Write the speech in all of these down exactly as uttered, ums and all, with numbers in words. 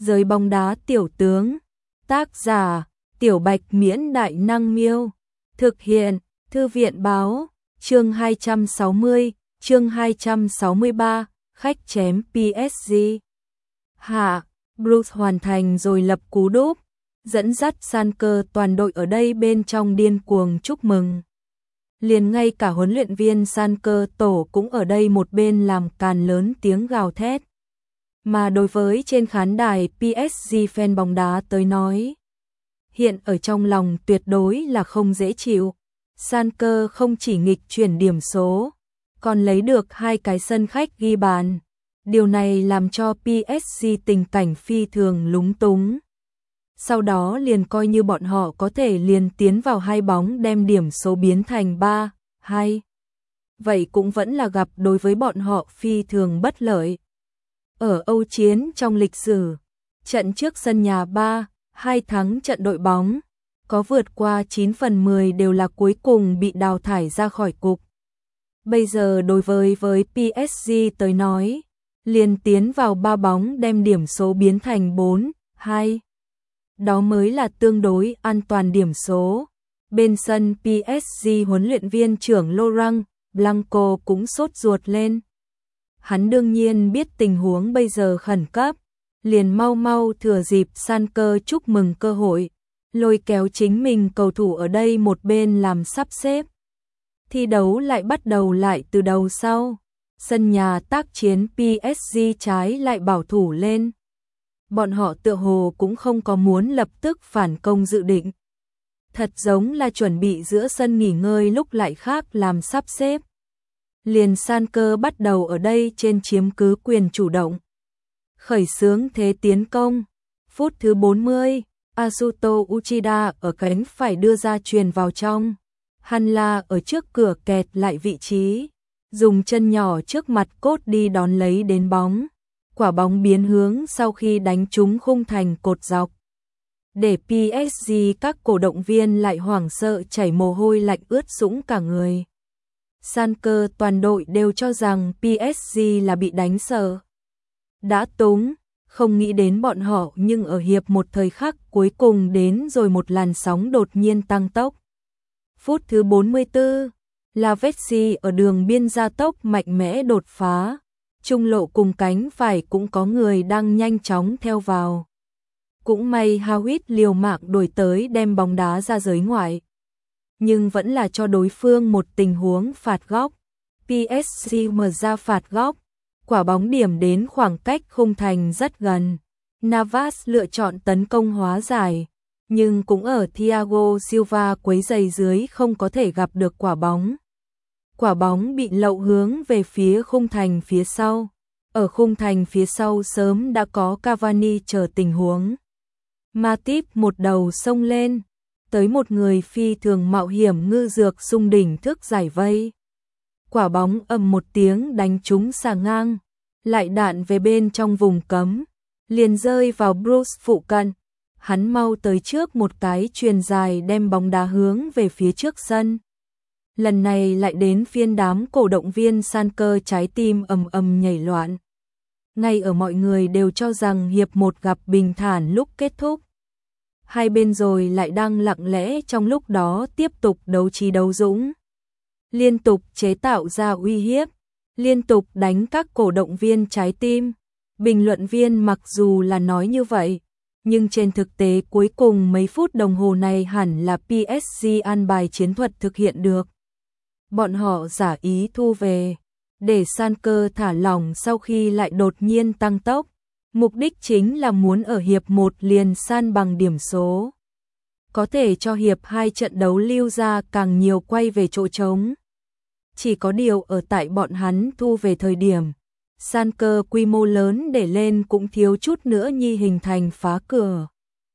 Giới bóng đá tiểu tướng. Tác giả: Tiểu Bạch Miễn Đại Năng Miêu. Thực hiện: Thư viện báo. Chương hai trăm sáu mươi, chương hai trăm sáu mươi ba, khách chém pê ét giê. Hạ, Bruce hoàn thành rồi lập cú đúp, dẫn dắt Schalke toàn đội ở đây bên trong điên cuồng chúc mừng. Liền ngay cả huấn luyện viên Schalke tổ cũng ở đây một bên làm càn lớn tiếng gào thét. Mà đối với trên khán đài pê ét giê fan bóng đá tới nói, hiện ở trong lòng tuyệt đối là không dễ chịu. Schalke không chỉ nghịch chuyển điểm số, còn lấy được hai cái sân khách ghi bàn. Điều này làm cho pê ét giê tình cảnh phi thường lúng túng. Sau đó liền coi như bọn họ có thể liền tiến vào hai bóng đem điểm số biến thành ba hai. Vậy cũng vẫn là gặp đối với bọn họ phi thường bất lợi. Ở Âu chiến trong lịch sử, trận trước sân nhà ba hai thắng trận đội bóng, có vượt qua chín phần mười đều là cuối cùng bị đào thải ra khỏi cục. Bây giờ đối với với pê ét giê tới nói, liền tiến vào ba bóng đem điểm số biến thành bốn hai. Đó mới là tương đối an toàn điểm số. Bên sân pê ét giê huấn luyện viên trưởng Laurent Blanco cũng sốt ruột lên. Hắn đương nhiên biết tình huống bây giờ khẩn cấp, liền mau mau thừa dịp Schalke chúc mừng cơ hội, lôi kéo chính mình cầu thủ ở đây một bên làm sắp xếp. Thi đấu lại bắt đầu lại từ đầu sau. Sân nhà tác chiến pê ét giê trái lại bảo thủ lên. Bọn họ tựa hồ cũng không có muốn lập tức phản công dự định. Thật giống là chuẩn bị giữa sân nghỉ ngơi lúc lại khác làm sắp xếp. Liền Schalke bắt đầu ở đây trên chiếm cứ quyền chủ động. Khởi xướng thế tiến công. Phút thứ bốn mươi, Asuto Uchida ở cánh phải đưa ra chuyền vào trong. Hanla ở trước cửa kẹt lại vị trí, dùng chân nhỏ trước mặt cốt đi đón lấy đến bóng. Quả bóng biến hướng sau khi đánh trúng khung thành cột dọc. Để pê ét giê các cổ động viên lại hoảng sợ chảy mồ hôi lạnh ướt sũng cả người. Schalke toàn đội đều cho rằng pê ét giê là bị đánh sợ. Đã túng, không nghĩ đến bọn họ, nhưng ở hiệp một thời khắc cuối cùng đến rồi một làn sóng đột nhiên tăng tốc. Phút thứ bốn mươi tư, Lavezzi ở đường biên gia tốc mạnh mẽ đột phá. Trung lộ cùng cánh phải cũng có người đang nhanh chóng theo vào. Cũng may Hawit liều mạng đuổi tới đem bóng đá ra giới ngoại. Nhưng vẫn là cho đối phương một tình huống phạt góc. pê ét giê mở ra phạt góc. Quả bóng điểm đến khoảng cách khung thành rất gần. Navas lựa chọn tấn công hóa giải. Nhưng cũng ở Thiago Silva quấy giày dưới không có thể gặp được quả bóng. Quả bóng bị lậu hướng về phía khung thành phía sau. Ở khung thành phía sau sớm đã có Cavani chờ tình huống. Matip một đầu xông lên, tới một người phi thường mạo hiểm ngư dược xung đỉnh thức giải vây. Quả bóng ầm một tiếng đánh trúng xà ngang, lại đạn về bên trong vùng cấm, liền rơi vào Bruce phụ cận. Hắn mau tới trước một cái chuyền dài đem bóng đá hướng về phía trước sân. Lần này lại đến phiên đám cổ động viên Schalke trái tim ầm ầm nhảy loạn. Ngay ở mọi người đều cho rằng hiệp một gặp bình thản lúc kết thúc. Hai bên rồi lại đang lặng lẽ trong lúc đó tiếp tục đấu trí đấu dũng. Liên tục chế tạo ra uy hiếp, liên tục đánh các cổ động viên trái tim. Bình luận viên mặc dù là nói như vậy, nhưng trên thực tế cuối cùng mấy phút đồng hồ này hẳn là pê ét giê an bài chiến thuật thực hiện được. Bọn họ giả ý thu về, để Schalke thả lỏng sau khi lại đột nhiên tăng tốc. Mục đích chính là muốn ở hiệp một liền san bằng điểm số. Có thể cho hiệp hai trận đấu lưu ra càng nhiều quay về chỗ trống. Chỉ có điều ở tại bọn hắn thu về thời điểm, Schalke quy mô lớn để lên cũng thiếu chút nữa nhi hình thành phá cửa.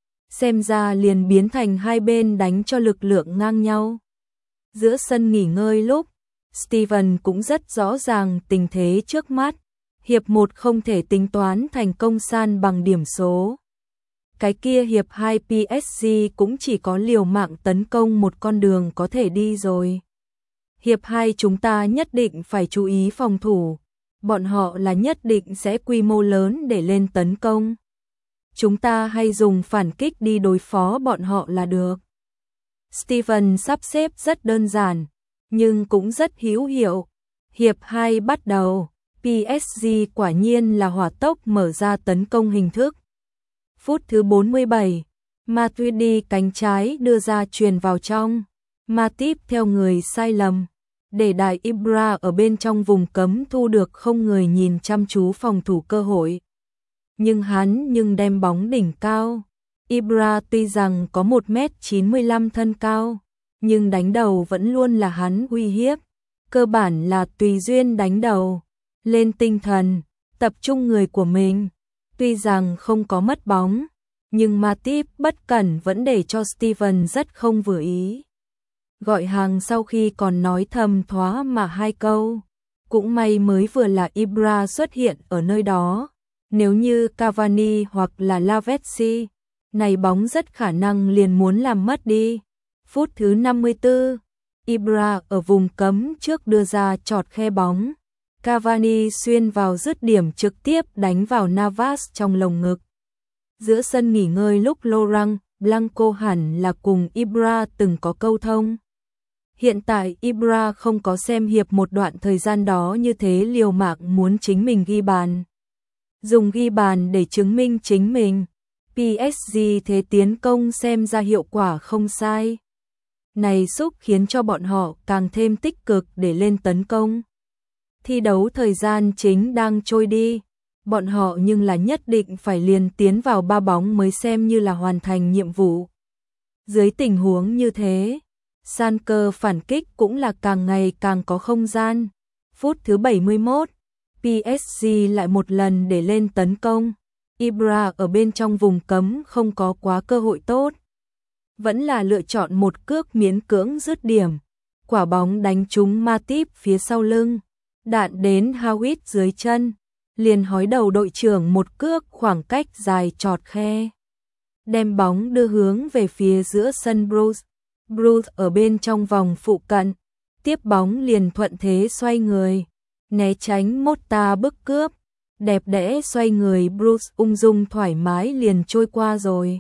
Xem ra liền biến thành hai bên đánh cho lực lượng ngang nhau. Giữa sân nghỉ ngơi lúc, Steven cũng rất rõ ràng tình thế trước mắt. Hiệp một không thể tính toán thành công san bằng điểm số. Cái kia hiệp hai pê ét giê cũng chỉ có liều mạng tấn công một con đường có thể đi rồi. Hiệp hai chúng ta nhất định phải chú ý phòng thủ. Bọn họ là nhất định sẽ quy mô lớn để lên tấn công. chúng ta hay dùng phản kích đi đối phó bọn họ là được. Steven sắp xếp rất đơn giản, nhưng cũng rất hữu hiệu. Hiệp hai bắt đầu, pê ét giê quả nhiên là hỏa tốc mở ra tấn công hình thức. Phút thứ bốn mươi bảy, Matuidi cánh trái đưa ra chuyền vào trong. Matip theo người sai lầm, để đại Ibra ở bên trong vùng cấm thu được không người nhìn chăm chú phòng thủ cơ hội. Nhưng hắn nhưng đem bóng đỉnh cao. Ibra tuy rằng có một mét chín mươi lăm thân cao, nhưng đánh đầu vẫn luôn là hắn uy hiếp. Cơ bản là tùy duyên đánh đầu, lên tinh thần, tập trung người của mình. Tuy rằng không có mất bóng, nhưng Matip bất cẩn vẫn để cho Steven rất không vừa ý. Gọi hàng sau khi còn nói thầm thoá mà hai câu. Cũng may mới vừa là Ibra xuất hiện ở nơi đó. Nếu như Cavani hoặc là Lavezzi, này bóng rất khả năng liền muốn làm mất đi. Phút thứ năm mươi tư, Ibra ở vùng cấm trước đưa ra chọt khe bóng. Cavani xuyên vào dứt điểm trực tiếp đánh vào Navas trong lồng ngực. Giữa sân nghỉ ngơi lúc Laurent Blanco hẳn là cùng Ibra từng có câu thông. Hiện tại Ibra không có xem hiệp một đoạn thời gian đó như thế liều mạng muốn chính mình ghi bàn. Dùng ghi bàn để chứng minh chính mình. pê ét giê thế tiến công xem ra hiệu quả không sai. Này xúc khiến cho bọn họ càng thêm tích cực để lên tấn công. Thi đấu thời gian chính đang trôi đi. Bọn họ nhưng là nhất định phải liền tiến vào ba bóng mới xem như là hoàn thành nhiệm vụ. Dưới tình huống như thế, Sanker phản kích cũng là càng ngày càng có không gian. Phút thứ bảy mươi mốt, pê ét giê lại một lần để lên tấn công. Ibra ở bên trong vùng cấm không có quá cơ hội tốt. Vẫn là lựa chọn một cước miễn cưỡng dứt điểm. Quả bóng đánh trúng Matip phía sau lưng. Đạn đến Howitt dưới chân. Liền hói đầu đội trưởng một cước khoảng cách dài chọt khe. Đem bóng đưa hướng về phía giữa sân Bruce. Bruce ở bên trong vòng phụ cận. Tiếp bóng liền thuận thế xoay người. Né tránh Motta bức cướp. Đẹp đẽ xoay người Bruce ung dung thoải mái liền trôi qua rồi.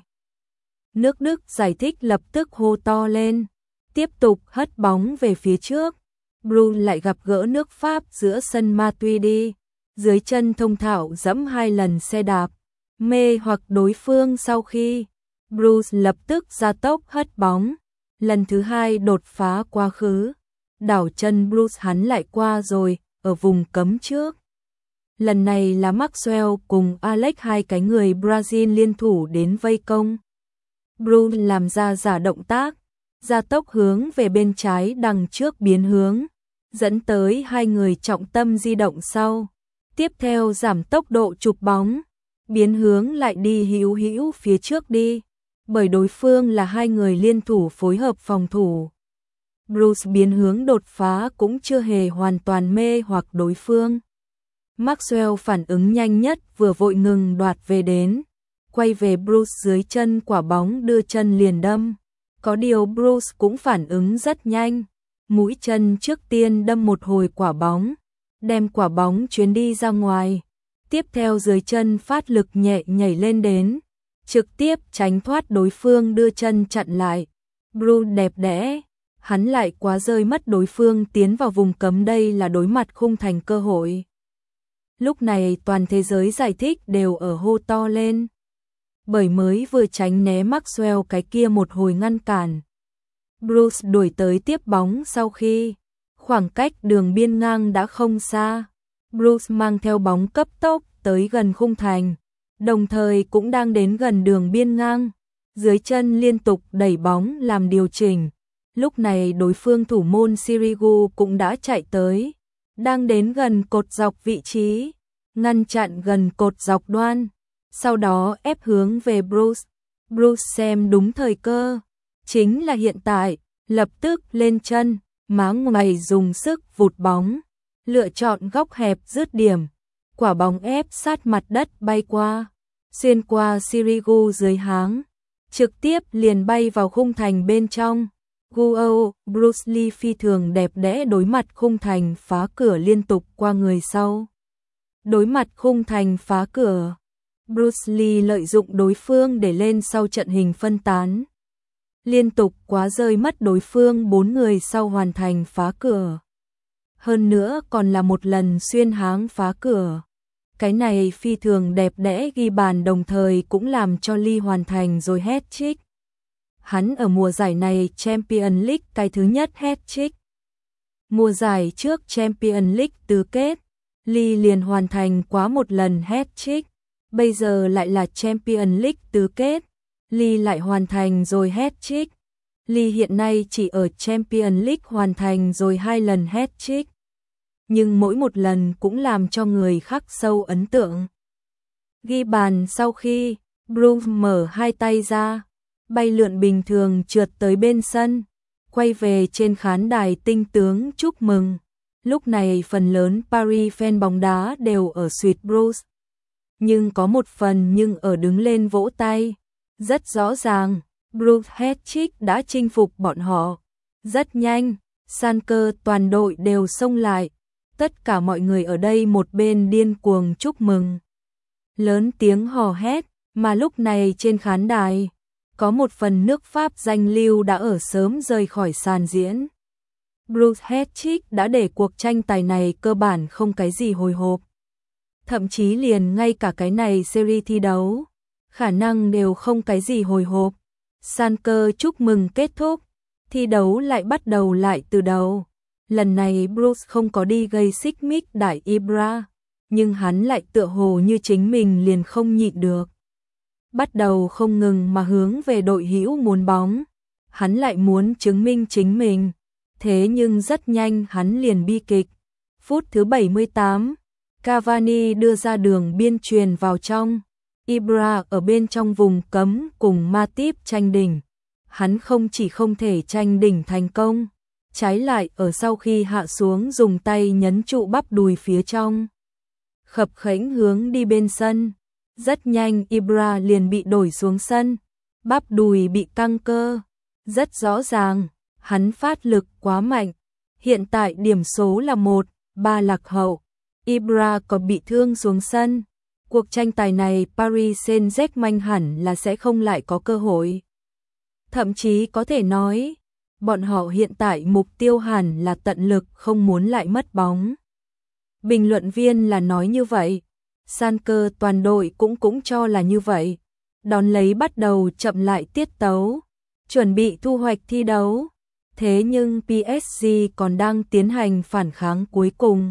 Nước Đức giải thích lập tức hô to lên. Tiếp tục hất bóng về phía trước. Bruce lại gặp gỡ nước Pháp giữa sân Matuidi. Dưới chân thông thạo dẫm hai lần xe đạp. Mê hoặc đối phương sau khi. Bruce lập tức ra tốc hất bóng. Lần thứ hai đột phá quá khứ. Đảo chân Bruce hắn lại qua rồi, ở vùng cấm trước. Lần này là Maxwell cùng Alex hai cái người Brazil liên thủ đến vây công. Bruce làm ra giả động tác, gia tốc hướng về bên trái đằng trước biến hướng, dẫn tới hai người trọng tâm di động sau. Tiếp theo giảm tốc độ chụp bóng, biến hướng lại đi hữu hữu phía trước đi, bởi đối phương là hai người liên thủ phối hợp phòng thủ. Bruce biến hướng đột phá cũng chưa hề hoàn toàn mê hoặc đối phương. Maxwell phản ứng nhanh nhất vừa vội ngừng đoạt về đến. Quay về Bruce dưới chân quả bóng đưa chân liền đâm. Có điều Bruce cũng phản ứng rất nhanh. Mũi chân trước tiên đâm một hồi quả bóng. Đem quả bóng chuyến đi ra ngoài. Tiếp theo dưới chân phát lực nhẹ nhảy lên đến. Trực tiếp tránh thoát đối phương đưa chân chặn lại. Bruce đẹp đẽ. Hắn lại quá rơi mất đối phương tiến vào vùng cấm, đây là đối mặt khung thành cơ hội. Lúc này toàn thế giới giải thích đều ở hô to lên. Bởi mới vừa tránh né Maxwell cái kia một hồi ngăn cản. Bruce đuổi tới tiếp bóng sau khi. Khoảng cách đường biên ngang đã không xa. Bruce mang theo bóng cấp tốc tới gần khung thành. Đồng thời cũng đang đến gần đường biên ngang. Dưới chân liên tục đẩy bóng làm điều chỉnh. Lúc này đối phương thủ môn Sirigu cũng đã chạy tới. Đang đến gần cột dọc vị trí. Ngăn chặn gần cột dọc đoan. Sau đó ép hướng về Bruce. Bruce xem đúng thời cơ. Chính là hiện tại. Lập tức lên chân. Má ngoài dùng sức vụt bóng. Lựa chọn góc hẹp dứt điểm. Quả bóng ép sát mặt đất bay qua. Xuyên qua Sirigu dưới háng. Trực tiếp liền bay vào khung thành bên trong. Guo, Bruce Lee phi thường đẹp đẽ đối mặt khung thành phá cửa liên tục qua người sau. Đối mặt khung thành phá cửa, Bruce Lee lợi dụng đối phương để lên sau trận hình phân tán. Liên tục quá rơi mất đối phương bốn người sau hoàn thành phá cửa. Hơn nữa còn là một lần xuyên háng phá cửa. Cái này phi thường đẹp đẽ ghi bàn đồng thời cũng làm cho Lee hoàn thành rồi hat-trick. Hắn ở mùa giải này Champions League cái thứ nhất hat-trick. Mùa giải trước Champions League tứ kết, Lee liền hoàn thành quá một lần hat-trick. Bây giờ lại là Champions League tứ kết, Lee lại hoàn thành rồi hat-trick. Lee hiện nay chỉ ở Champions League hoàn thành rồi hai lần hat-trick. Nhưng mỗi một lần cũng làm cho người khắc sâu ấn tượng. Ghi bàn sau khi Bruce mở hai tay ra, bay lượn bình thường trượt tới bên sân, quay về trên khán đài tinh tướng chúc mừng. Lúc này phần lớn Paris fan bóng đá đều ở suýt Bruce. Nhưng có một phần nhưng ở đứng lên vỗ tay. Rất rõ ràng, Bruce hat-trick đã chinh phục bọn họ. Rất nhanh, Schalke toàn đội đều xông lại. Tất cả mọi người ở đây một bên điên cuồng chúc mừng. Lớn tiếng hò hét, mà lúc này trên khán đài, có một phần nước Pháp danh lưu đã ở sớm rời khỏi sàn diễn. Bruce hat-trick đã để cuộc tranh tài này cơ bản không cái gì hồi hộp. Thậm chí liền ngay cả cái này series thi đấu, khả năng đều không cái gì hồi hộp. Schalke chúc mừng kết thúc, thi đấu lại bắt đầu lại từ đầu. Lần này Bruce không có đi gây xích mích đại Ibra, nhưng hắn lại tựa hồ như chính mình liền không nhịn được. Bắt đầu không ngừng mà hướng về đội hữu muốn bóng, hắn lại muốn chứng minh chính mình. Thế nhưng rất nhanh hắn liền bi kịch. Phút thứ bảy mươi tám, Cavani đưa ra đường biên truyền vào trong. Ibra ở bên trong vùng cấm cùng Matip tranh đỉnh. Hắn không chỉ không thể tranh đỉnh thành công, trái lại ở sau khi hạ xuống dùng tay nhấn trụ bắp đùi phía trong. Khập khểnh hướng đi bên sân. Rất nhanh Ibra liền bị đổi xuống sân. Bắp đùi bị căng cơ. Rất rõ ràng, hắn phát lực quá mạnh. Hiện tại điểm số là một ba lạc hậu. Ibra còn bị thương xuống sân. Cuộc tranh tài này Paris Saint-Germain hẳn là sẽ không lại có cơ hội. Thậm chí có thể nói, bọn họ hiện tại mục tiêu hẳn là tận lực không muốn lại mất bóng. Bình luận viên là nói như vậy, Schalke toàn đội cũng cũng cho là như vậy. Đón lấy bắt đầu chậm lại tiết tấu, chuẩn bị thu hoạch thi đấu. Thế nhưng pê ét giê còn đang tiến hành phản kháng cuối cùng.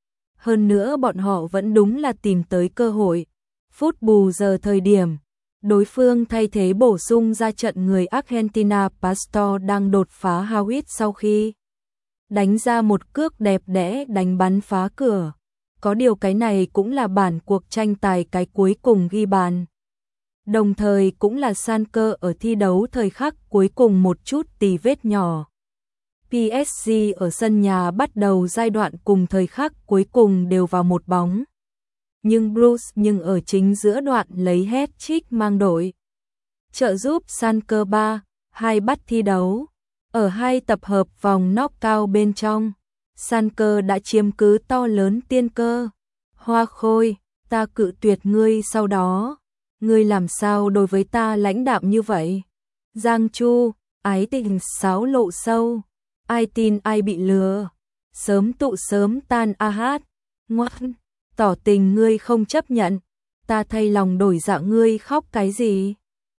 Hơn nữa bọn họ vẫn đúng là tìm tới cơ hội. Phút bù giờ thời điểm, đối phương thay thế bổ sung ra trận người Argentina Pastor đang đột phá Hawit sau khi đánh ra một cước đẹp đẽ đánh bắn phá cửa. Có điều cái này cũng là bản cuộc tranh tài cái cuối cùng ghi bàn. Đồng thời cũng là Schalke ở thi đấu thời khắc cuối cùng một chút tì vết nhỏ. pê ét giê ở sân nhà bắt đầu giai đoạn cùng thời khắc cuối cùng đều vào một bóng. Nhưng Bruce nhưng ở chính giữa đoạn lấy hat-trick mang đội. Trợ giúp Schalke ba hai bắt thi đấu. Ở hai tập hợp vòng knock-out bên trong, Schalke đã chiếm cứ to lớn tiên cơ. Hoa Khôi, ta cự tuyệt ngươi sau đó. Ngươi làm sao đối với ta lãnh đạm như vậy? Giang Chu, ái tình sáo lộ sâu. Ai tin ai bị lừa. Sớm tụ sớm tan a hát. Ngoan, tỏ tình ngươi không chấp nhận. Ta thay lòng đổi dạ ngươi khóc cái gì?